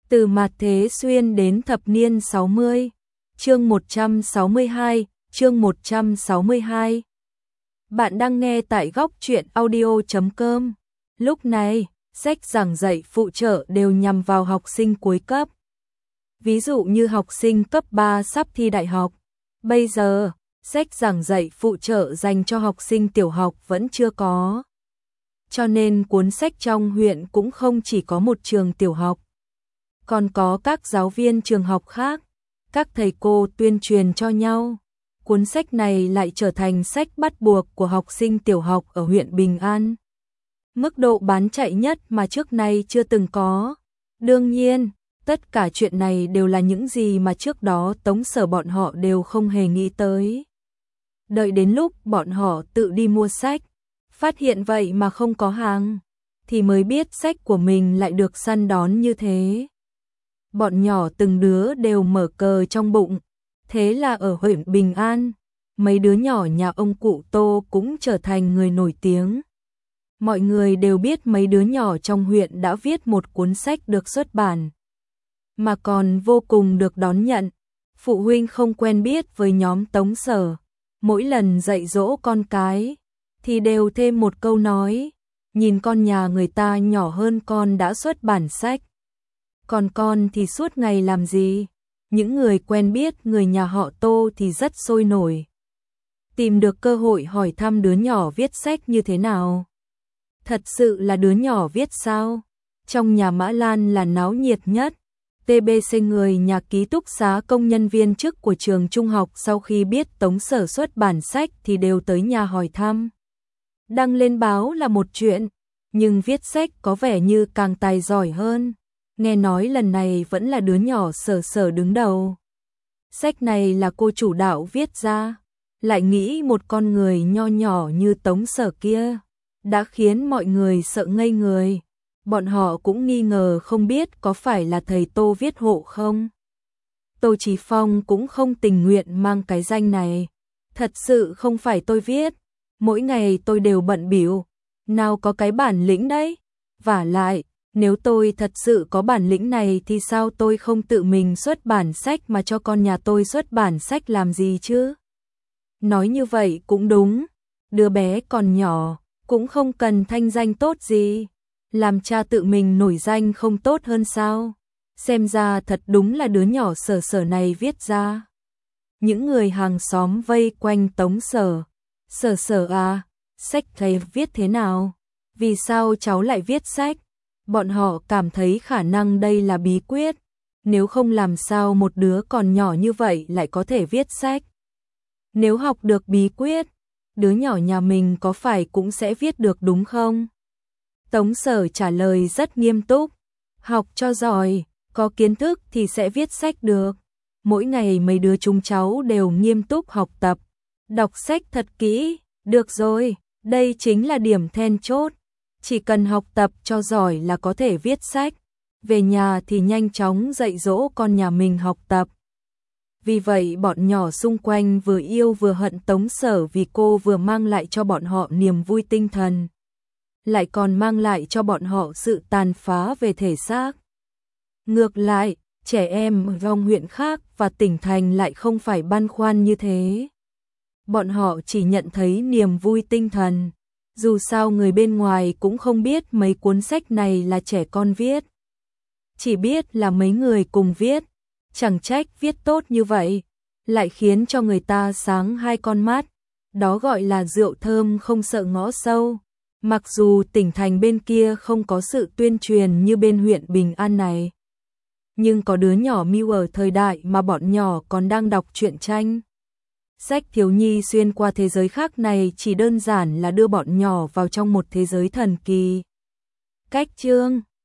Từ mạt thế xuyên đến thập niên 60, chương 162, chương 162. Bạn đang nghe tại góc truyện audio.com. Lúc này, sách giảng dạy phụ trợ đều nhằm vào học sinh cuối cấp. Ví dụ như học sinh cấp 3 sắp thi đại học. Bây giờ, sách giảng dạy phụ trợ dành cho học sinh tiểu học vẫn chưa có. Cho nên cuốn sách trong huyện cũng không chỉ có một trường tiểu học. Còn có các giáo viên trường học khác, các thầy cô tuyên truyền cho nhau. Cuốn sách này lại trở thành sách bắt buộc của học sinh tiểu học ở huyện Bình An. Mức độ bán chạy nhất mà trước nay chưa từng có. Đương nhiên, tất cả chuyện này đều là những gì mà trước đó Tống Sở bọn họ đều không hề nghĩ tới. Đợi đến lúc bọn họ tự đi mua sách, phát hiện vậy mà không có hàng, thì mới biết sách của mình lại được săn đón như thế. Bọn nhỏ từng đứa đều mở cờ trong bụng, thế là ở huyện Bình An, mấy đứa nhỏ nhà ông cụ Tô cũng trở thành người nổi tiếng. Mọi người đều biết mấy đứa nhỏ trong huyện đã viết một cuốn sách được xuất bản, mà còn vô cùng được đón nhận. Phụ huynh không quen biết với nhóm Tống Sở, mỗi lần dạy dỗ con cái, thì đều thêm một câu nói, nhìn con nhà người ta nhỏ hơn con đã xuất bản sách. Còn con thì suốt ngày làm gì? Những người quen biết người nhà họ Tô thì rất sôi nổi. Tìm được cơ hội hỏi thăm đứa nhỏ viết sách như thế nào. Thật sự là đứa nhỏ viết sao? Trong nhà Mã Lan là náo nhiệt nhất. TBC người nhà ký túc xá công nhân viên chức của trường trung học sau khi biết Tống Sở xuất bản sách thì đều tới nhà hỏi thăm. Đăng lên báo là một chuyện, nhưng viết sách có vẻ như càng tài giỏi hơn. Nghe nói lần này vẫn là đứa nhỏ Sở Sở đứng đầu. Sách này là cô chủ đạo viết ra, lại nghĩ một con người nho nhỏ như Tống Sở kia, đã khiến mọi người sợ ngây người. Bọn họ cũng nghi ngờ không biết có phải là thầy Tô viết hộ không. Tô Chí Phong cũng không tình nguyện mang cái danh này. Thật sự không phải tôi viết, mỗi ngày tôi đều bận bịu, nào có cái bản lĩnh đấy. Vả lại, nếu tôi thật sự có bản lĩnh này thì sao tôi không tự mình xuất bản sách mà cho con nhà tôi xuất bản sách làm gì chứ? Nói như vậy cũng đúng, đứa bé còn nhỏ, cũng không cần thanh danh tốt gì. Làm cha tự mình nổi danh không tốt hơn sao? Xem ra thật đúng là đứa nhỏ Sở Sở này viết ra. Những người hàng xóm vây quanh Tống Sở. Sở Sở à, sách thầy viết thế nào? Vì sao cháu lại viết sách? Bọn họ cảm thấy khả năng đây là bí quyết. Nếu không làm sao một đứa còn nhỏ như vậy lại có thể viết sách? Nếu học được bí quyết, đứa nhỏ nhà mình có phải cũng sẽ viết được đúng không? Tống Sở trả lời rất nghiêm túc. Học cho giỏi, có kiến thức thì sẽ viết sách được. Mỗi ngày mấy đứa chúng cháu đều nghiêm túc học tập, đọc sách thật kỹ. Được rồi, đây chính là điểm then chốt. Chỉ cần học tập cho giỏi là có thể viết sách. Về nhà thì nhanh chóng dạy dỗ con nhà mình học tập. Vì vậy bọn nhỏ xung quanh vừa yêu vừa hận Tống Sở vì cô vừa mang lại cho bọn họ niềm vui tinh thần, lại còn mang lại cho bọn họ sự tàn phá về thể xác. Ngược lại, trẻ em ở vòng huyện khác và tỉnh thành lại không phải băn khoăn như thế. Bọn họ chỉ nhận thấy niềm vui tinh thần. Dù sao người bên ngoài cũng không biết mấy cuốn sách này là trẻ con viết. Chỉ biết là mấy người cùng viết. Chẳng trách viết tốt như vậy, lại khiến cho người ta sáng hai con mắt. Đó gọi là rượu thơm không sợ ngõ sâu. Mặc dù tỉnh thành bên kia không có sự tuyên truyền như bên huyện Bình An này, nhưng có đứa nhỏ mưu ở thời đại mà bọn nhỏ còn đang đọc truyện tranh. Sách thiếu nhi xuyên qua thế giới khác này chỉ đơn giản là đưa bọn nhỏ vào trong một thế giới thần kỳ. Cách chương